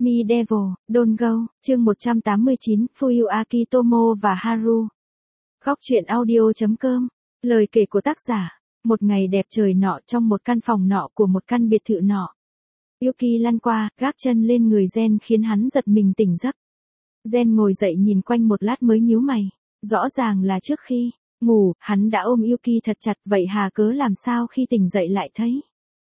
Me Devil, Don't Go, chương 189, Fuyu Akitomo và Haru. Góc truyện audio.com, lời kể của tác giả. Một ngày đẹp trời nọ trong một căn phòng nọ của một căn biệt thự nọ. Yuki lăn qua, gác chân lên người Gen khiến hắn giật mình tỉnh giấc. Gen ngồi dậy nhìn quanh một lát mới nhíu mày. Rõ ràng là trước khi ngủ, hắn đã ôm Yuki thật chặt, vậy hà cớ làm sao khi tỉnh dậy lại thấy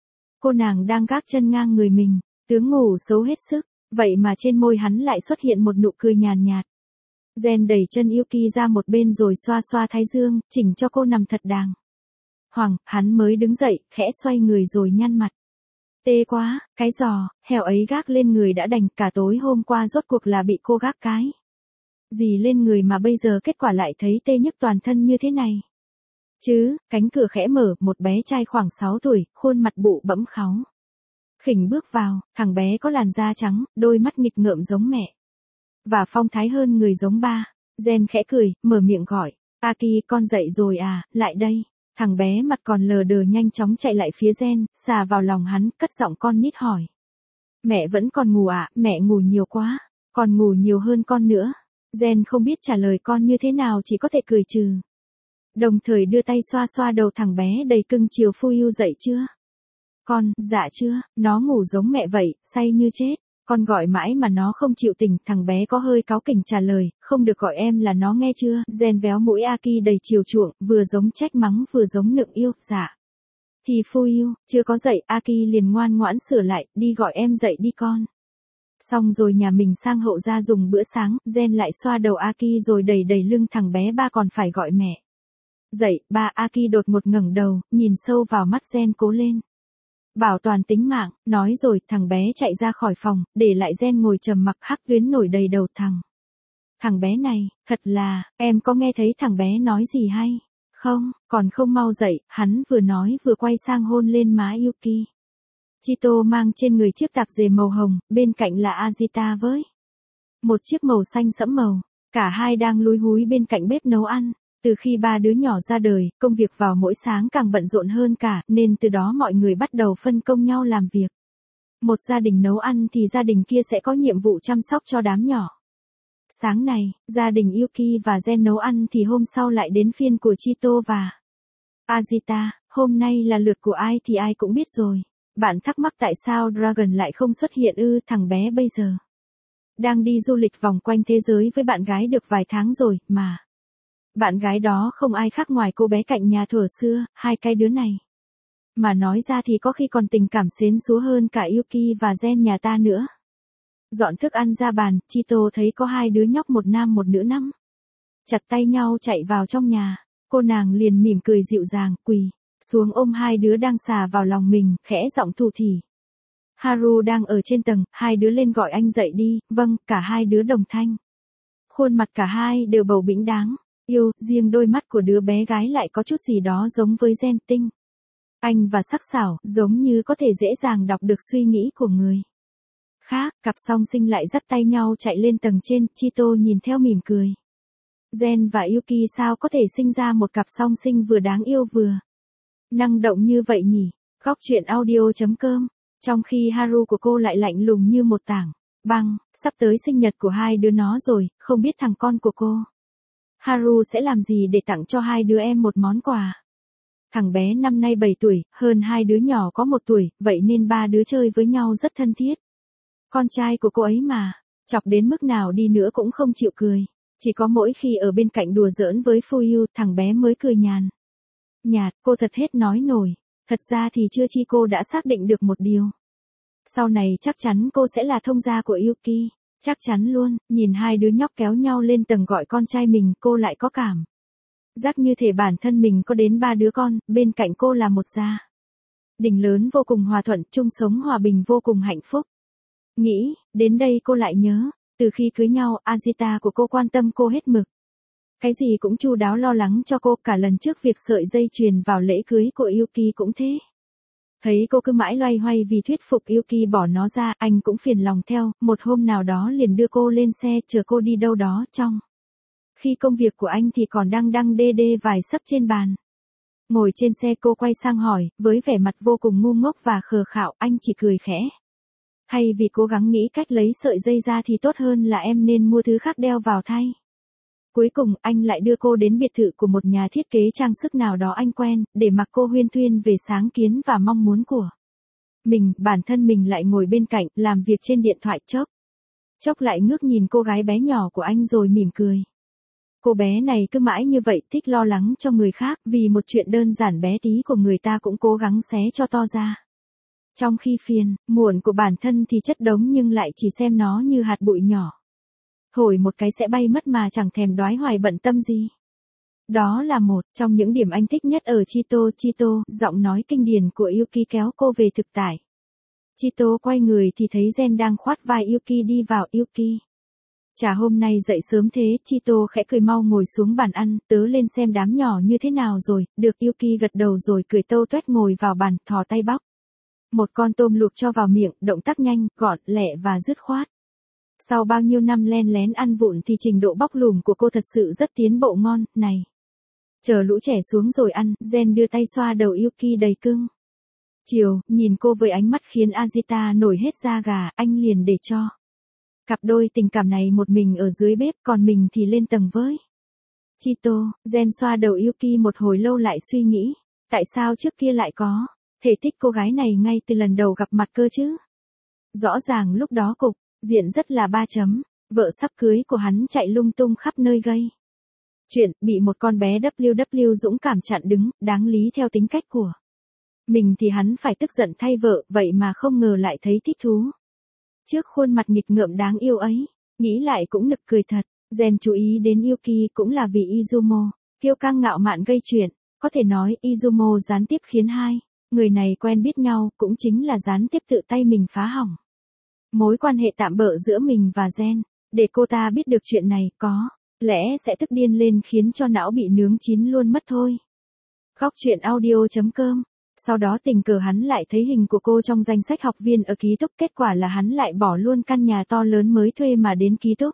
cô nàng đang gác chân ngang người mình, tướng ngủ xấu hết sức, vậy mà trên môi hắn lại xuất hiện một nụ cười nhàn nhạt. Gen đẩy chân Yuki ra một bên rồi xoa xoa thái dương, chỉnh cho cô nằm thật đàng hoàng, hắn mới đứng dậy, khẽ xoay người rồi nhăn mặt. Tê quá, cái giò, heo ấy gác lên người đã đành, cả tối hôm qua rốt cuộc là bị cô gác cái gì lên người mà bây giờ kết quả lại thấy tê nhức toàn thân như thế này. Chứ, cánh cửa khẽ mở, một bé trai khoảng 6 tuổi, khuôn mặt bụ bẫm kháu khỉnh bước vào, thằng bé có làn da trắng, đôi mắt nghịch ngợm giống mẹ, và phong thái hơn người giống ba. Gen khẽ cười, mở miệng gọi, Aki con dậy rồi à, lại đây. Thằng bé mặt còn lờ đờ nhanh chóng chạy lại phía Gen, xà vào lòng hắn, cất giọng con nít hỏi. Mẹ vẫn còn ngủ à, mẹ ngủ nhiều quá, còn ngủ nhiều hơn con nữa. Gen không biết trả lời con như thế nào, chỉ có thể cười trừ. Đồng thời đưa tay xoa xoa đầu thằng bé đầy cưng chiều. Fuyu dậy chưa? Con, dạ chưa, nó ngủ giống mẹ vậy, say như chết. Con gọi mãi mà nó không chịu tỉnh, thằng bé có hơi cáu kỉnh trả lời, không được gọi em là nó nghe chưa? Gen véo mũi Aki đầy chiều chuộng, vừa giống trách mắng vừa giống nựng yêu, dạ. Thì Fuyu, chưa có dậy, Aki liền ngoan ngoãn sửa lại, đi gọi em dậy đi con. Xong rồi nhà mình sang hậu ra dùng bữa sáng, Gen lại xoa đầu Aki rồi đẩy đẩy lưng thằng bé, ba còn phải gọi mẹ. Dậy, ba. Aki đột ngột ngẩng đầu, nhìn sâu vào mắt Gen, cố lên. Bảo toàn tính mạng, nói rồi, thằng bé chạy ra khỏi phòng, để lại Gen ngồi trầm mặc, hắc tuyến nổi đầy đầu thằng bé này, thật là, em có nghe thấy thằng bé nói gì hay? Không, còn không mau dậy, hắn vừa nói vừa quay sang hôn lên má Yuki. Chito mang trên người chiếc tạp dề màu hồng, bên cạnh là Azita với một chiếc màu xanh sẫm màu. Cả hai đang lúi húi bên cạnh bếp nấu ăn. Từ khi ba đứa nhỏ ra đời, công việc vào mỗi sáng càng bận rộn hơn cả, nên từ đó mọi người bắt đầu phân công nhau làm việc. Một gia đình nấu ăn thì gia đình kia sẽ có nhiệm vụ chăm sóc cho đám nhỏ. Sáng này, gia đình Yuki và Gen nấu ăn thì hôm sau lại đến phiên của Chito và Azita. Hôm nay là lượt của ai thì ai cũng biết rồi. Bạn thắc mắc tại sao Dragon lại không xuất hiện ư? Thằng bé bây giờ đang đi du lịch vòng quanh thế giới với bạn gái được vài tháng rồi, mà bạn gái đó không ai khác ngoài cô bé cạnh nhà thuở xưa. Hai cái đứa này mà nói ra thì có khi còn tình cảm xến xúa hơn cả Yuki và Gen nhà ta nữa. Dọn thức ăn ra bàn, Chito thấy có hai đứa nhóc, một nam một nữ nắm chặt tay nhau chạy vào trong nhà. Cô nàng liền mỉm cười dịu dàng, quỳ xuống ôm hai đứa đang xà vào lòng mình, khẽ giọng thủ thỉ. Haru đang ở trên tầng, hai đứa lên gọi anh dậy đi. Vâng, cả hai đứa đồng thanh. Khuôn mặt cả hai đều bầu bĩnh đáng yêu, riêng đôi mắt của đứa bé gái lại có chút gì đó giống với Gen, tinh anh và sắc sảo, giống như có thể dễ dàng đọc được suy nghĩ của người khác. Cặp song sinh lại dắt tay nhau chạy lên tầng trên. Chito nhìn theo mỉm cười. Gen và Yuki sao có thể sinh ra một cặp song sinh vừa đáng yêu vừa năng động như vậy nhỉ? Góc truyện audio.com. Trong khi Haru của cô lại lạnh lùng như một tảng băng. Sắp tới sinh nhật của hai đứa nó rồi, không biết thằng con của cô Haru sẽ làm gì để tặng cho hai đứa em một món quà. Thằng bé năm nay 7 tuổi, hơn hai đứa nhỏ có 1 tuổi, vậy nên ba đứa chơi với nhau rất thân thiết. Con trai của cô ấy mà, chọc đến mức nào đi nữa cũng không chịu cười. Chỉ có mỗi khi ở bên cạnh đùa giỡn với Fuyu, thằng bé mới cười nhạt. Cô thật hết nói nổi. Thật ra thì chưa chi cô đã xác định được một điều. Sau này chắc chắn cô sẽ là thông gia của Yuki. Chắc chắn luôn. Nhìn hai đứa nhóc kéo nhau lên tầng gọi con trai mình, cô lại có cảm giác như thể bản thân mình có đến 3 đứa con, bên cạnh cô là một gia đình lớn vô cùng hòa thuận, chung sống hòa bình vô cùng hạnh phúc. Nghĩ đến đây cô lại nhớ, từ khi cưới nhau, Azita của cô quan tâm cô hết mực. Cái gì cũng chu đáo lo lắng cho cô, cả lần trước việc sợi dây chuyền vào lễ cưới của Yuki cũng thế. Thấy cô cứ mãi loay hoay vì thuyết phục Yuki bỏ nó ra, anh cũng phiền lòng theo, một hôm nào đó liền đưa cô lên xe chờ cô đi đâu đó, trong khi công việc của anh thì còn đang đê vài sấp trên bàn. Ngồi trên xe cô quay sang hỏi, với vẻ mặt vô cùng ngu ngốc và khờ khạo, anh chỉ cười khẽ. Hay vì cố gắng nghĩ cách lấy sợi dây ra thì tốt hơn là em nên mua thứ khác đeo vào thay. Cuối cùng anh lại đưa cô đến biệt thự của một nhà thiết kế trang sức nào đó anh quen, để mặc cô huyên thuyên về sáng kiến và mong muốn của mình. Bản thân mình lại ngồi bên cạnh, làm việc trên điện thoại chốc lại ngước nhìn cô gái bé nhỏ của anh rồi mỉm cười. Cô bé này cứ mãi như vậy, thích lo lắng cho người khác, vì một chuyện đơn giản bé tí của người ta cũng cố gắng xé cho to ra. Trong khi phiền, muộn của bản thân thì chất đống nhưng lại chỉ xem nó như hạt bụi nhỏ. Thổi một cái sẽ bay mất mà chẳng thèm đoái hoài bận tâm gì. Đó là một trong những điểm anh thích nhất ở Chito, giọng nói kinh điển của Yuki kéo cô về thực tại. Chito quay người thì thấy Gen đang khoát vai Yuki đi vào. Yuki. Chả hôm nay dậy sớm thế, Chito khẽ cười, mau ngồi xuống bàn ăn, tớ lên xem đám nhỏ như thế nào rồi. Được, Yuki gật đầu rồi cười tâu tuét ngồi vào bàn, thò tay bóc một con tôm luộc cho vào miệng, động tác nhanh, gọn, lẹ và dứt khoát. Sau bao nhiêu năm len lén ăn vụng thì trình độ bóc lùm của cô thật sự rất tiến bộ ngon, này. Chờ lũ trẻ xuống rồi ăn, Gen đưa tay xoa đầu Yuki đầy cưng chiều, nhìn cô với ánh mắt khiến Azita nổi hết da gà, anh liền để cho cặp đôi tình cảm này một mình ở dưới bếp, còn mình thì lên tầng với Chito. Gen xoa đầu Yuki một hồi lâu lại suy nghĩ, tại sao trước kia lại có thể thích cô gái này ngay từ lần đầu gặp mặt cơ chứ? Rõ ràng lúc đó cục diện rất là ba chấm, vợ sắp cưới của hắn chạy lung tung khắp nơi gây chuyện, bị một con bé WW dũng cảm chặn đứng, đáng lý theo tính cách của mình thì hắn phải tức giận thay vợ, vậy mà không ngờ lại thấy thích thú trước khuôn mặt nghịch ngợm đáng yêu ấy. Nghĩ lại cũng nực cười thật. Gen chú ý đến Yuki cũng là vì Izumo, kiêu căng ngạo mạn gây chuyện. Có thể nói Izumo gián tiếp khiến hai người này quen biết nhau, cũng chính là gián tiếp tự tay mình phá hỏng mối quan hệ tạm bợ giữa mình và Gen. Để cô ta biết được chuyện này, có lẽ sẽ tức điên lên khiến cho não bị nướng chín luôn mất thôi. Góc truyện audio.com. Sau đó tình cờ hắn lại thấy hình của cô trong danh sách học viên ở ký túc, kết quả là hắn lại bỏ luôn căn nhà to lớn mới thuê mà đến ký túc.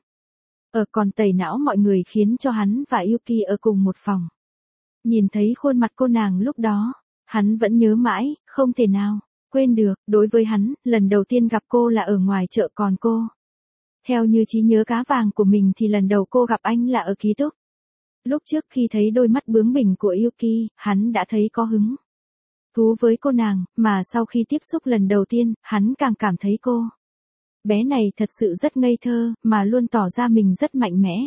Còn tẩy não mọi người khiến cho hắn và Yuki ở cùng một phòng. Nhìn thấy khuôn mặt cô nàng lúc đó, hắn vẫn nhớ mãi, không thể nào quên được. Đối với hắn, lần đầu tiên gặp cô là ở ngoài chợ, còn cô, theo như trí nhớ cá vàng của mình thì lần đầu cô gặp anh là ở ký túc. Lúc trước khi thấy đôi mắt bướng bỉnh của Yuki, hắn đã thấy có hứng thú với cô nàng, mà sau khi tiếp xúc lần đầu tiên, hắn càng cảm thấy cô bé này thật sự rất ngây thơ, mà luôn tỏ ra mình rất mạnh mẽ.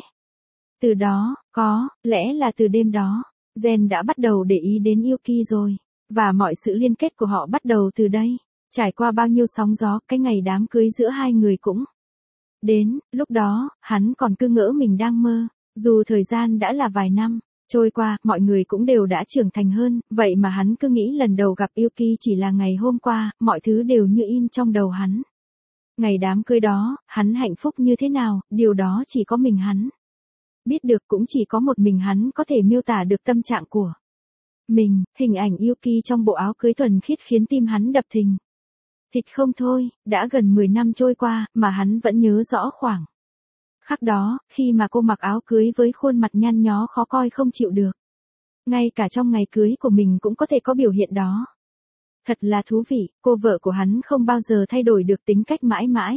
Từ đó, có lẽ là từ đêm đó, Gen đã bắt đầu để ý đến Yuki rồi, và mọi sự liên kết của họ bắt đầu từ đây. Trải qua bao nhiêu sóng gió, cái ngày đám cưới giữa hai người cũng đến. Lúc đó, hắn còn cứ ngỡ mình đang mơ, dù thời gian đã là vài năm trôi qua, mọi người cũng đều đã trưởng thành hơn, vậy mà hắn cứ nghĩ lần đầu gặp Yuki chỉ là ngày hôm qua, mọi thứ đều như in trong đầu hắn. Ngày đám cưới đó, hắn hạnh phúc như thế nào, điều đó chỉ có mình hắn biết được, cũng chỉ có một mình hắn có thể miêu tả được tâm trạng của mình. Hình ảnh Yuki trong bộ áo cưới thuần khiết khiến tim hắn đập thình thịch không thôi. Đã gần 10 năm trôi qua, mà hắn vẫn nhớ rõ khoảng khắc đó, khi mà cô mặc áo cưới với khuôn mặt nhăn nhó khó coi không chịu được. Ngay cả trong ngày cưới của mình cũng có thể có biểu hiện đó. Thật là thú vị, cô vợ của hắn không bao giờ thay đổi được tính cách mãi mãi.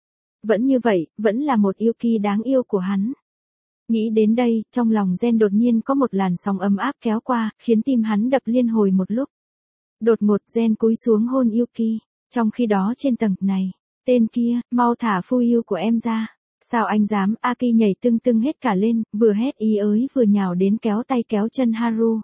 Vẫn như vậy, vẫn là một Yuki đáng yêu của hắn. Nghĩ đến đây, trong lòng Gen đột nhiên có một làn sóng ấm áp kéo qua, khiến tim hắn đập liên hồi một lúc. Đột ngột Gen cúi xuống hôn Yuki. Trong khi đó trên tầng này, tên kia, mau thả Fuyu của em ra. Sao anh dám? Aki nhảy tưng tưng hết cả lên, vừa hét ý ới vừa nhào đến kéo tay kéo chân Haru.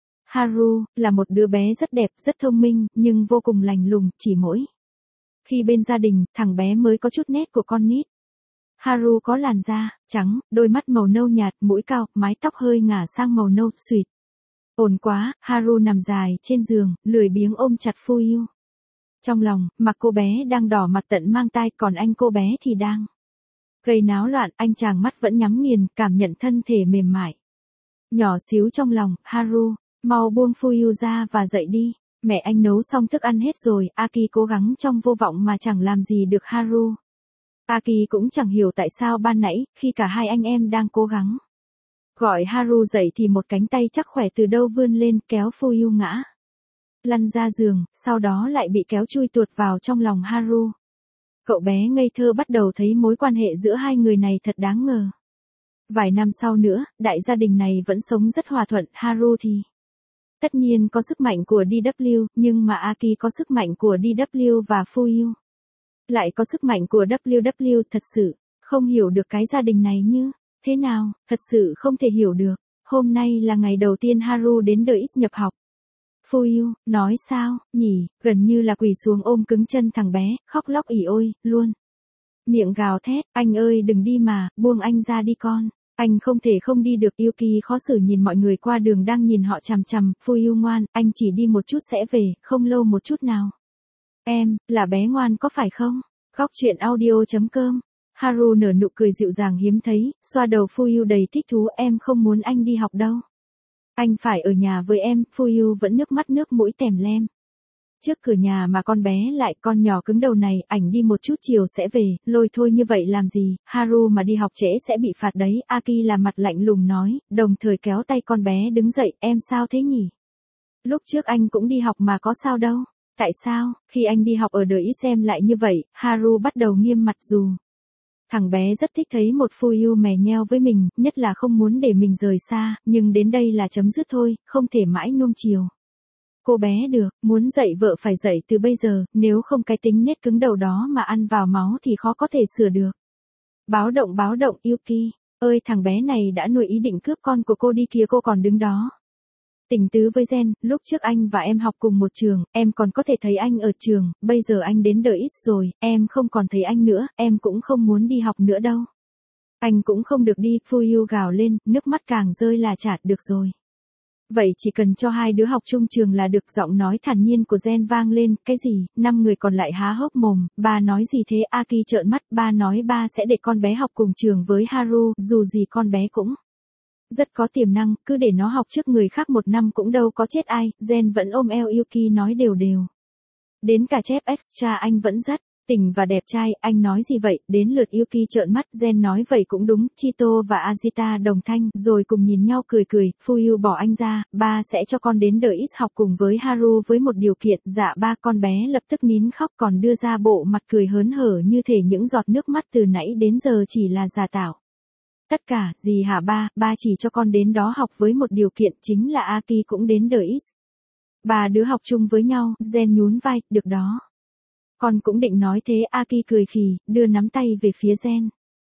Haru, là một đứa bé rất đẹp, rất thông minh, nhưng vô cùng lành lùng, chỉ mỗi khi bên gia đình, thằng bé mới có chút nét của con nít. Haru có làn da trắng, đôi mắt màu nâu nhạt, mũi cao, mái tóc hơi ngả sang màu nâu xùyt. Ổn quá. Haru nằm dài trên giường, lười biếng ôm chặt Fuyu. Trong lòng, mặc cô bé đang đỏ mặt tận mang tai, còn anh cô bé thì đang gây náo loạn. Anh chàng mắt vẫn nhắm nghiền, cảm nhận thân thể mềm mại nhỏ xíu trong lòng. Haru, mau buông Fuyu ra và dậy đi. Mẹ anh nấu xong thức ăn hết rồi. Aki cố gắng trong vô vọng mà chẳng làm gì được Haru. Aki cũng chẳng hiểu tại sao ban nãy, khi cả hai anh em đang cố gắng gọi Haru dậy thì một cánh tay chắc khỏe từ đâu vươn lên, kéo Fuyu ngã lăn ra giường, sau đó lại bị kéo chui tuột vào trong lòng Haru. Cậu bé ngây thơ bắt đầu thấy mối quan hệ giữa hai người này thật đáng ngờ. Vài năm sau nữa, đại gia đình này vẫn sống rất hòa thuận. Haru thì tất nhiên có sức mạnh của DW, nhưng mà Aki có sức mạnh của DW và Fuyu lại có sức mạnh của WW. Thật sự không hiểu được cái gia đình này như thế nào, thật sự không thể hiểu được. Hôm nay là ngày đầu tiên Haru đến The X nhập học. Fuyu nói sao nhỉ, gần như là quỳ xuống ôm cứng chân thằng bé, khóc lóc ỉ ôi luôn. Miệng gào thét, anh ơi đừng đi mà, buông anh ra đi con. Anh không thể không đi được. Yuki khó xử nhìn mọi người qua đường đang nhìn họ chằm chằm. Fuyu ngoan, anh chỉ đi một chút sẽ về, không lâu một chút nào. Em, là bé ngoan có phải không? Góc truyện audio.com. Haru nở nụ cười dịu dàng hiếm thấy, xoa đầu Fuyu đầy thích thú. Em không muốn anh đi học đâu. Anh phải ở nhà với em. Fuyu vẫn nước mắt nước mũi tèm lem. Trước cửa nhà mà con bé lại, con nhỏ cứng đầu này, ảnh đi một chút chiều sẽ về, lôi thôi như vậy làm gì, Haru mà đi học trễ sẽ bị phạt đấy. Aki là mặt lạnh lùng nói, đồng thời kéo tay con bé đứng dậy. Em sao thế nhỉ? Lúc trước anh cũng đi học mà có sao đâu. Tại sao, khi anh đi học ở đời ít em lại như vậy? Haru bắt đầu nghiêm mặt dù thằng bé rất thích thấy một Fuyu mè nheo với mình, nhất là không muốn để mình rời xa, nhưng đến đây là chấm dứt thôi, không thể mãi nuông chiều cô bé được, muốn dạy vợ phải dạy từ bây giờ, nếu không cái tính nết cứng đầu đó mà ăn vào máu thì khó có thể sửa được. Báo động, Yuki ơi, thằng bé này đã nuôi ý định cướp con của cô đi kìa, cô còn đứng đó. Tình tứ với Gen, lúc trước anh và em học cùng một trường, em còn có thể thấy anh ở trường, bây giờ anh đến The X rồi, em không còn thấy anh nữa, em cũng không muốn đi học nữa đâu. Anh cũng không được đi. Fuyu gào lên, nước mắt càng rơi là chạt. Được rồi. Vậy chỉ cần cho hai đứa học chung trường là được. Giọng nói thản nhiên của Gen vang lên. Cái gì? 5 người còn lại há hốc mồm. Ba nói gì thế? Aki trợn mắt. Ba nói ba sẽ để con bé học cùng trường với Haru, dù gì con bé cũng rất có tiềm năng, cứ để nó học trước người khác 1 năm cũng đâu có chết ai. Gen vẫn ôm eo Yuki nói đều đều. Đến cả chép extra anh vẫn rất tỉnh và đẹp trai. Anh nói gì vậy? Đến lượt Yuki trợn mắt. Gen nói vậy cũng đúng. Chito và Azita đồng thanh, rồi cùng nhìn nhau cười cười. Fuyu bỏ anh ra, ba sẽ cho con đến The X học cùng với Haru với một điều kiện. Dạ ba. Con bé lập tức nín khóc, còn đưa ra bộ mặt cười hớn hở như thể những giọt nước mắt từ nãy đến giờ chỉ là giả tạo. Tất cả, gì hả ba? Ba chỉ cho con đến đó học với một điều kiện, chính là Aki cũng đến The X. Ba đứa học chung với nhau. Gen nhún vai, được đó. Con cũng định nói thế. Aki cười khì, đưa nắm tay về phía Gen.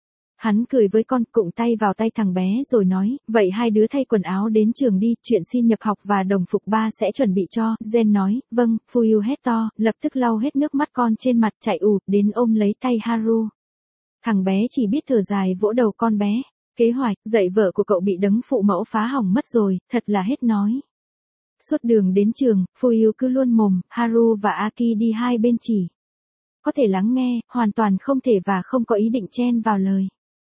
Hắn cười với con, cụng tay vào tay thằng bé rồi nói, vậy hai đứa thay quần áo đến trường đi, chuyện xin nhập học và đồng phục ba sẽ chuẩn bị cho. Gen nói, vâng. Fuyu hét to, lập tức lau hết nước mắt con trên mặt, chạy ù đến ôm lấy tay Haru. Thằng bé chỉ biết thở dài vỗ đầu con bé. Kế hoạch dạy vợ của cậu bị đấng phụ mẫu phá hỏng mất rồi, thật là hết nói. Suốt đường đến trường, Fuyu cứ luôn mồm, Haru và Aki đi hai bên chỉ có thể lắng nghe, hoàn toàn không thể và không có ý định chen vào lời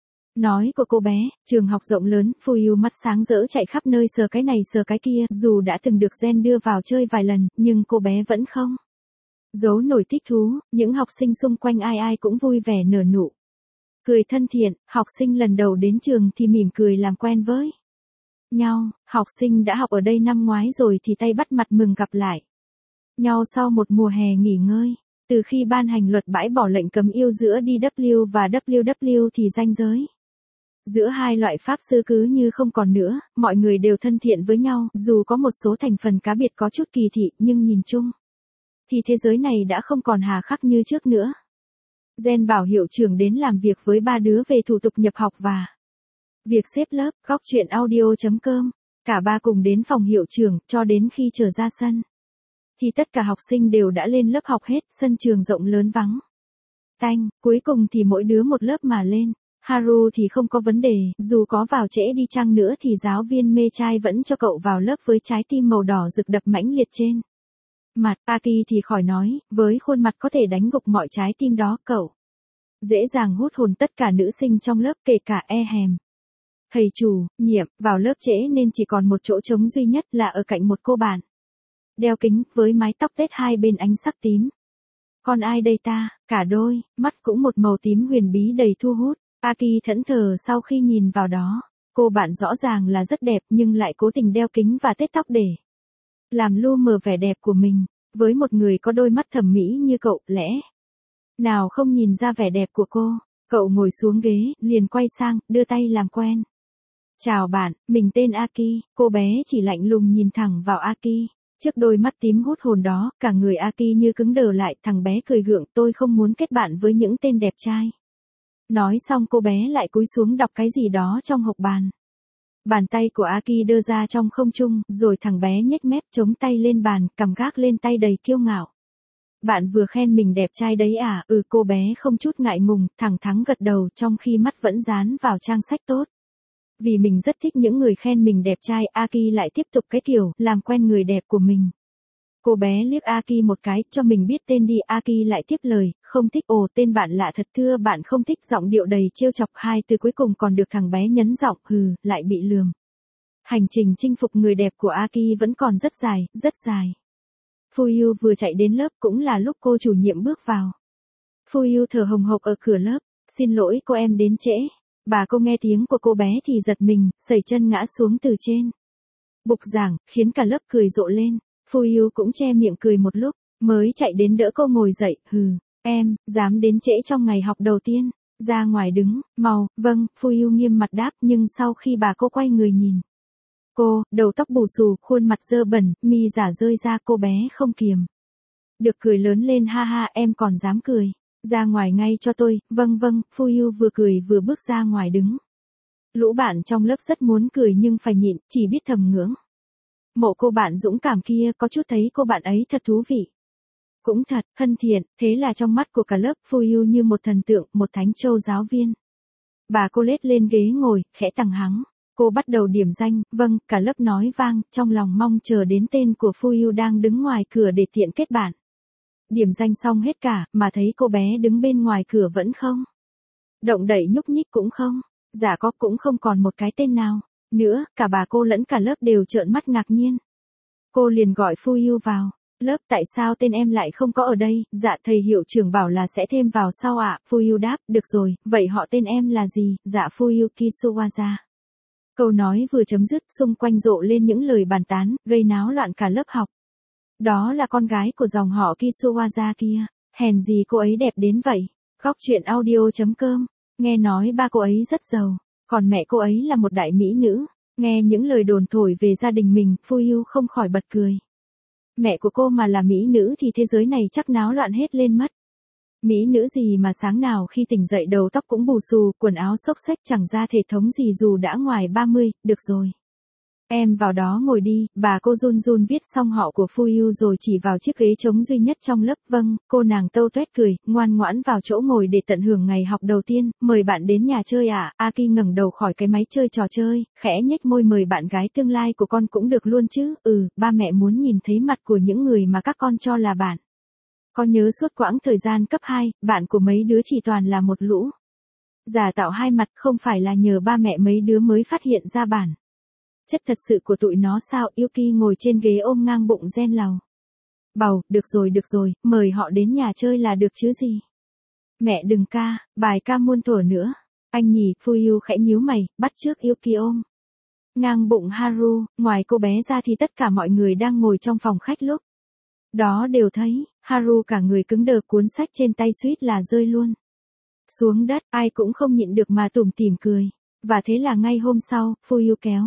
nói của cô bé. Trường học rộng lớn, Fuyu mắt sáng rỡ chạy khắp nơi sờ cái này sờ cái kia, dù đã từng được Gen đưa vào chơi vài lần, nhưng cô bé vẫn không giấu nổi thích thú. Những học sinh xung quanh ai ai cũng vui vẻ nở nụ cười thân thiện. Học sinh lần đầu đến trường thì mỉm cười làm quen với nhau. Học sinh đã học ở đây năm ngoái rồi thì tay bắt mặt mừng gặp lại nhau sau một mùa hè nghỉ ngơi. Từ khi ban hành luật bãi bỏ lệnh cấm yêu giữa DW và WW thì ranh giới giữa hai loại pháp sư cứ như không còn nữa, mọi người đều thân thiện với nhau, dù có một số thành phần cá biệt có chút kỳ thị, nhưng nhìn chung thì thế giới này đã không còn hà khắc như trước nữa. Gen bảo hiệu trưởng đến làm việc với ba đứa về thủ tục nhập học và việc xếp lớp. Góc truyện audio.com. Cả ba cùng đến phòng hiệu trưởng, cho đến khi trở ra sân thì tất cả học sinh đều đã lên lớp học hết. Sân trường rộng lớn vắng tanh, cuối cùng thì mỗi đứa một lớp mà lên. Haru thì không có vấn đề, dù có vào trễ đi chăng nữa thì giáo viên mê trai vẫn cho cậu vào lớp với trái tim màu đỏ rực đập mãnh liệt trên mặt. Aki thì khỏi nói, với khuôn mặt có thể đánh gục mọi trái tim đó, cậu dễ dàng hút hồn tất cả nữ sinh trong lớp, kể cả hèm. Thầy chủ nhiệm vào lớp trễ nên chỉ còn một chỗ trống duy nhất là ở cạnh một cô bạn đeo kính với mái tóc tết hai bên ánh sắc tím. Con ai đây ta? Cả đôi mắt cũng một màu tím huyền bí đầy thu hút. Aki thẫn thờ sau khi nhìn vào đó. Cô bạn rõ ràng là rất đẹp nhưng lại cố tình đeo kính và tết tóc để làm lu mờ vẻ đẹp của mình. Với một người có đôi mắt thẩm mỹ như cậu, lẽ Nào không nhìn ra vẻ đẹp của cô. Cậu ngồi xuống ghế, liền quay sang, đưa tay làm quen. Chào bạn, mình tên Aki. Cô bé chỉ lạnh lùng nhìn thẳng vào Aki. Trước đôi mắt tím hút hồn đó, cả người Aki như cứng đờ lại. Thằng bé cười gượng, tôi không muốn kết bạn với những tên đẹp trai. Nói xong cô bé lại cúi xuống đọc cái gì đó trong hộc bàn. Bàn tay của Aki đưa ra trong không trung, rồi thằng bé nhếch mép chống tay lên bàn, cằm gác lên tay đầy kiêu ngạo. Bạn vừa khen mình đẹp trai đấy à? Ừ, cô bé không chút ngại ngùng, thẳng thắn gật đầu trong khi mắt vẫn dán vào trang sách tốt. Vì mình rất thích những người khen mình đẹp trai, Aki lại tiếp tục cái kiểu, làm quen người đẹp của mình. Cô bé liếc Aki một cái, cho mình biết tên đi. Aki lại tiếp lời, không thích. Ồ, tên bạn lạ thật. Thưa bạn không thích. Giọng điệu đầy trêu chọc. Hai từ cuối cùng còn được thằng bé nhấn giọng, lại bị lườm. Hành trình chinh phục người đẹp của Aki vẫn còn rất dài, rất dài. Fuyu vừa chạy đến lớp cũng là lúc cô chủ nhiệm bước vào. Fuyu thở hồng hộc ở cửa lớp. Xin lỗi cô, em đến trễ. Bà cô nghe tiếng của cô bé thì giật mình, sẩy chân ngã xuống từ trên bục giảng, khiến cả lớp cười rộ lên. Fuyu cũng che miệng cười một lúc, mới chạy đến đỡ cô ngồi dậy. Em, dám đến trễ trong ngày học đầu tiên. Ra ngoài đứng, mau. Vâng, Fuyu nghiêm mặt đáp, nhưng sau khi bà cô quay người nhìn cô, đầu tóc bù xù, khuôn mặt dơ bẩn, mi giả rơi ra, cô bé không kiềm được cười lớn lên. Ha ha, em còn dám cười. Ra ngoài ngay cho tôi. Vâng vâng, Fuyu vừa cười vừa bước ra ngoài đứng. Lũ bạn trong lớp rất muốn cười nhưng phải nhịn, chỉ biết thầm ngưỡng mộ cô bạn dũng cảm kia, có chút thấy cô bạn ấy thật thú vị. Cũng thật, thân thiện, thế là trong mắt của cả lớp, Fuyu như một thần tượng, một thánh châu giáo viên. Bà cô lết lên ghế ngồi, khẽ tằng hắng. Cô bắt đầu điểm danh. Vâng, cả lớp nói vang, trong lòng mong chờ đến tên của Fuyu đang đứng ngoài cửa để tiện kết bạn. Điểm danh xong hết cả, mà thấy cô bé đứng bên ngoài cửa vẫn không động đậy nhúc nhích cũng không. Dạ có, cũng không còn một cái tên nào nữa. Cả bà cô lẫn cả lớp đều trợn mắt ngạc nhiên. Cô liền gọi Fuyu vào lớp. Tại sao tên em lại không có ở đây? Dạ thầy hiệu trưởng bảo là sẽ thêm vào sau ạ. Fuyu đáp, được rồi, vậy họ tên em là gì? Dạ Fuyu Kisuwaza. Câu nói vừa chấm dứt, xung quanh rộ lên những lời bàn tán, gây náo loạn cả lớp học. Đó là con gái của dòng họ Kisuwaza kia. Hèn gì cô ấy đẹp đến vậy. Góc truyện audio.com. Nghe nói ba cô ấy rất giàu, còn mẹ cô ấy là một đại mỹ nữ. Nghe những lời đồn thổi về gia đình mình, Fuyu không khỏi bật cười. Mẹ của cô mà là mỹ nữ thì thế giới này chắc náo loạn hết lên mất. Mỹ nữ gì mà sáng nào khi tỉnh dậy đầu tóc cũng bù xù, quần áo xốc xếch, chẳng ra thể thống gì dù đã ngoài 30, được rồi. Em vào đó ngồi đi. Bà cô run run viết xong họ của Fuyu rồi chỉ vào chiếc ghế trống duy nhất trong lớp. Vâng, cô nàng tâu tuét cười, ngoan ngoãn vào chỗ ngồi để tận hưởng ngày học đầu tiên. Mời bạn đến nhà chơi à? Aki ngẩng đầu khỏi cái máy chơi trò chơi, khẽ nhếch môi. Mời bạn gái tương lai của con cũng được luôn chứ? Ba mẹ muốn nhìn thấy mặt của những người mà các con cho là bạn. Có nhớ suốt quãng thời gian cấp 2, bạn của mấy đứa chỉ toàn là một lũ giả tạo hai mặt, không phải là nhờ ba mẹ mấy đứa mới phát hiện ra bản chất thật sự của tụi nó sao? Yuki ngồi trên ghế ôm ngang bụng ren lầu bầu. Được rồi, mời họ đến nhà chơi là được chứ gì. Mẹ đừng ca, bài ca muôn thuở nữa. Anh nhỉ? Fuyu khẽ nhíu mày, bắt chước Yuki ôm ngang bụng Haru. Ngoài cô bé ra thì tất cả mọi người đang ngồi trong phòng khách lúc đó đều thấy Haru cả người cứng đờ, cuốn sách trên tay suýt là rơi luôn xuống đất. Ai cũng không nhịn được mà tủm tỉm cười. Và thế là ngay hôm sau, Fuyu kéo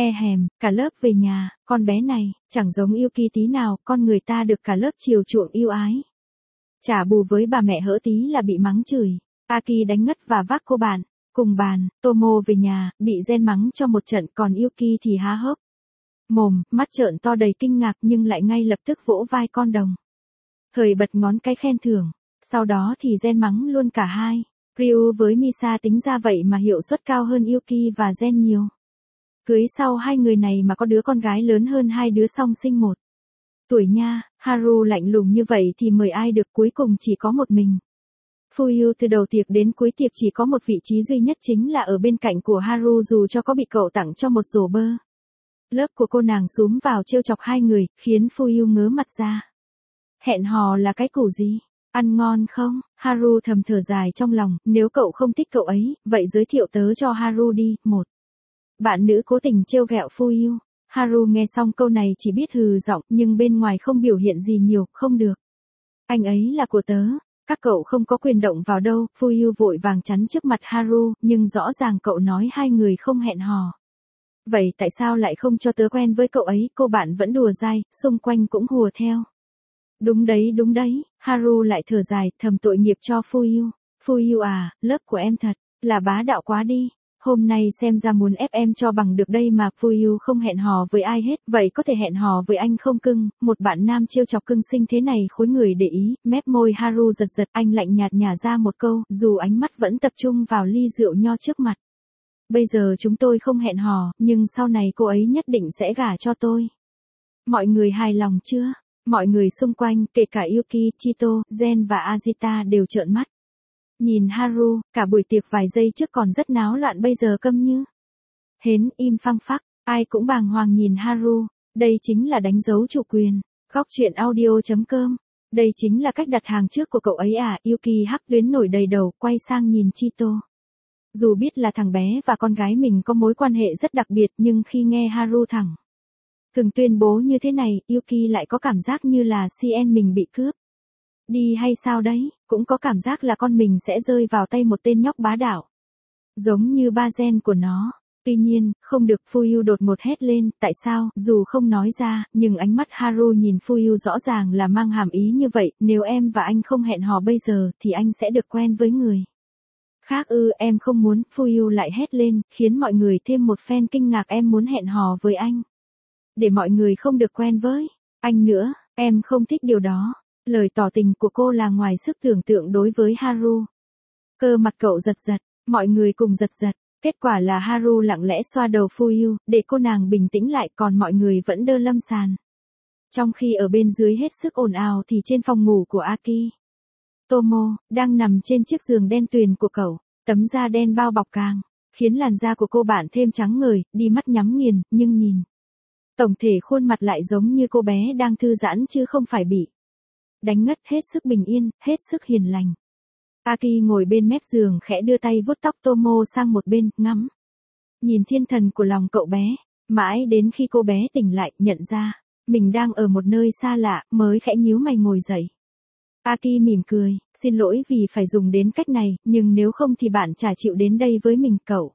cả lớp về nhà. Con bé này chẳng giống Yuki tí nào, con người ta được cả lớp chiều chuộng yêu ái. Trả bù với bà mẹ hỡ tí là bị mắng chửi. Aki đánh ngất và vác cô bạn cùng bàn Tomo về nhà, bị Gen mắng cho một trận, còn Yuki thì há hốc mồm, mắt trợn to đầy kinh ngạc, nhưng lại ngay lập tức vỗ vai con đồng thời bật ngón cái khen thưởng. Sau đó thì Gen mắng luôn cả hai. Ryu với Misa tính ra vậy mà hiệu suất cao hơn Yuki và Gen nhiều. Cưới sau hai người này mà có đứa con gái lớn hơn hai đứa song sinh 1 tuổi nha. Haru lạnh lùng như vậy thì mời ai được, cuối cùng chỉ có một mình Fuyu. Từ đầu tiệc đến cuối tiệc chỉ có một vị trí duy nhất, chính là ở bên cạnh của Haru, dù cho có bị cậu tặng cho một rổ bơ. Lớp của cô nàng xúm vào trêu chọc hai người, khiến Fuyu ngớ mặt ra. Hẹn hò là cái củ gì? Ăn ngon không? Haru thầm thở dài trong lòng, nếu cậu không thích cậu ấy, vậy giới thiệu tớ cho Haru đi. Một bạn nữ cố tình trêu ghẹo Fuyu. Haru nghe xong câu này chỉ biết hừ giọng, nhưng bên ngoài không biểu hiện gì nhiều. Không được. Anh ấy là của tớ. Các cậu không có quyền động vào đâu, Fuyu vội vàng chắn trước mặt Haru, nhưng rõ ràng cậu nói hai người không hẹn hò. Vậy tại sao lại không cho tớ quen với cậu ấy, cô bạn vẫn đùa dai, xung quanh cũng hùa theo. Đúng đấy, Haru lại thở dài, thầm tội nghiệp cho Fuyu. Fuyu à, lớp của em thật là bá đạo quá đi. Hôm nay xem ra muốn ép em cho bằng được đây mà. Fuyu không hẹn hò với ai hết, vậy có thể hẹn hò với anh không cưng? Một bạn nam trêu chọc cưng sinh thế này khối người để ý, mép môi Haru giật giật, anh lạnh nhạt nhả ra một câu, dù ánh mắt vẫn tập trung vào ly rượu nho trước mặt. Bây giờ chúng tôi không hẹn hò, nhưng sau này cô ấy nhất định sẽ gả cho tôi. Mọi người hài lòng chưa? Mọi người xung quanh, kể cả Yuki, Chito, Gen và Azita đều trợn mắt. Nhìn Haru, cả buổi tiệc vài giây trước còn rất náo loạn bây giờ câm như hến, im phăng phắc, ai cũng bàng hoàng nhìn Haru. Đây chính là đánh dấu chủ quyền. Góc truyện audio.com. Đây chính là cách đặt hàng trước của cậu ấy à? Yuki hắc tuyến nổi đầy đầu, quay sang nhìn Chito. Dù biết là thằng bé và con gái mình có mối quan hệ rất đặc biệt, nhưng khi nghe Haru thẳng thường tuyên bố như thế này, Yuki lại có cảm giác như là CN mình bị cướp đi hay sao đấy, cũng có cảm giác là con mình sẽ rơi vào tay một tên nhóc bá đạo. Giống như ba Gen của nó. Tuy nhiên, không được, Fuyu đột ngột hét lên, tại sao, dù không nói ra, nhưng ánh mắt Haru nhìn Fuyu rõ ràng là mang hàm ý như vậy, nếu em và anh không hẹn hò bây giờ, thì anh sẽ được quen với người khác ư? Em không muốn, Fuyu lại hét lên, khiến mọi người thêm một phen kinh ngạc. Em muốn hẹn hò với anh để mọi người không được quen với anh nữa, em không thích điều đó. Lời tỏ tình của cô là ngoài sức tưởng tượng đối với Haru. Cơ mặt cậu giật giật, mọi người cùng giật giật. Kết quả là Haru lặng lẽ xoa đầu Fuyu, để cô nàng bình tĩnh lại, còn mọi người vẫn đơ lâm sàn. Trong khi ở bên dưới hết sức ồn ào thì trên phòng ngủ của Aki, Tomo, đang nằm trên chiếc giường đen tuyền của cậu, tấm da đen bao bọc càng khiến làn da của cô bạn thêm trắng ngời, đi mắt nhắm nghiền, nhưng nhìn tổng thể khuôn mặt lại giống như cô bé đang thư giãn chứ không phải bị đánh ngất, hết sức bình yên, hết sức hiền lành. Aki ngồi bên mép giường khẽ đưa tay vuốt tóc Tomo sang một bên, ngắm nhìn thiên thần của lòng cậu bé, mãi đến khi cô bé tỉnh lại, nhận ra mình đang ở một nơi xa lạ, mới khẽ nhíu mày ngồi dậy. Aki mỉm cười, xin lỗi vì phải dùng đến cách này, nhưng nếu không thì bạn chả chịu đến đây với mình. Cậu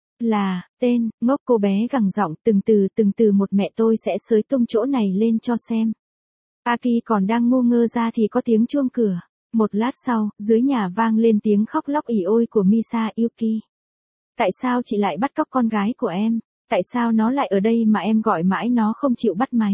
là tên ngốc, cô bé gằn giọng, từng từ một, mẹ tôi sẽ xới tung chỗ này lên cho xem. Aki còn đang ngu ngơ ra thì có tiếng chuông cửa. Một lát sau, dưới nhà vang lên tiếng khóc lóc ỉ ôi của Misa. Yuki, tại sao chị lại bắt cóc con gái của em? Tại sao nó lại ở đây mà em gọi mãi nó không chịu bắt máy?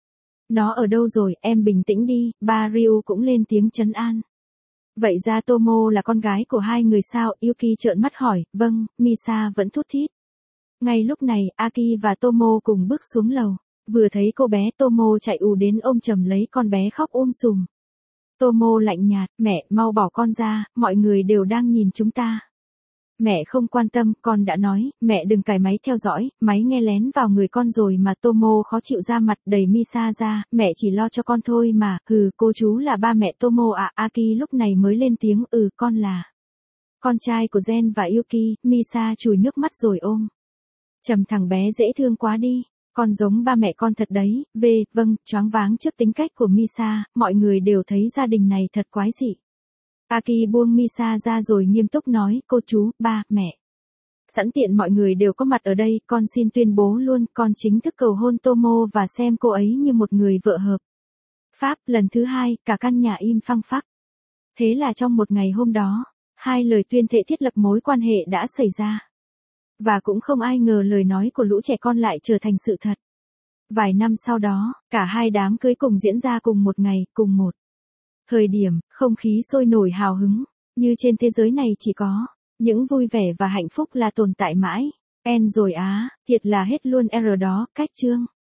Nó ở đâu rồi, em bình tĩnh đi. Ba Ryu cũng lên tiếng trấn an. Vậy ra Tomo là con gái của hai người sao? Yuki trợn mắt hỏi. Vâng, Misa vẫn thút thít. Ngay lúc này, Aki và Tomo cùng bước xuống lầu. Vừa thấy cô bé, Tomo chạy ù đến ôm chầm lấy con bé khóc sùm. Tomo lạnh nhạt, mẹ, mau bỏ con ra, mọi người đều đang nhìn chúng ta. Mẹ không quan tâm, con đã nói, mẹ đừng cài máy theo dõi, máy nghe lén vào người con rồi mà. Tomo khó chịu ra mặt, đẩy Misa ra, mẹ chỉ lo cho con thôi mà. Cô chú là ba mẹ Tomo à? Aki lúc này mới lên tiếng, con là con trai của Gen và Yuki. Misa chùi nước mắt rồi ôm chầm thằng bé dễ thương quá đi. Con giống ba mẹ con thật đấy. Vâng, choáng váng trước tính cách của Misa, mọi người đều thấy gia đình này thật quái dị. Aki buông Misa ra rồi nghiêm túc nói, cô chú, ba, mẹ. Sẵn tiện mọi người đều có mặt ở đây, con xin tuyên bố luôn, con chính thức cầu hôn Tomo và xem cô ấy như một người vợ hợp pháp. Lần thứ hai, cả căn nhà im phăng phắc. Thế là trong một ngày hôm đó, hai lời tuyên thệ thiết lập mối quan hệ đã xảy ra. Và cũng không ai ngờ lời nói của lũ trẻ con lại trở thành sự thật. Vài năm sau đó, cả hai đám cưới cùng diễn ra cùng một ngày, cùng một thời điểm, không khí sôi nổi hào hứng, như trên thế giới này chỉ có những vui vẻ và hạnh phúc là tồn tại mãi. Rồi á, thiệt là hết luôn R đó, cách chương.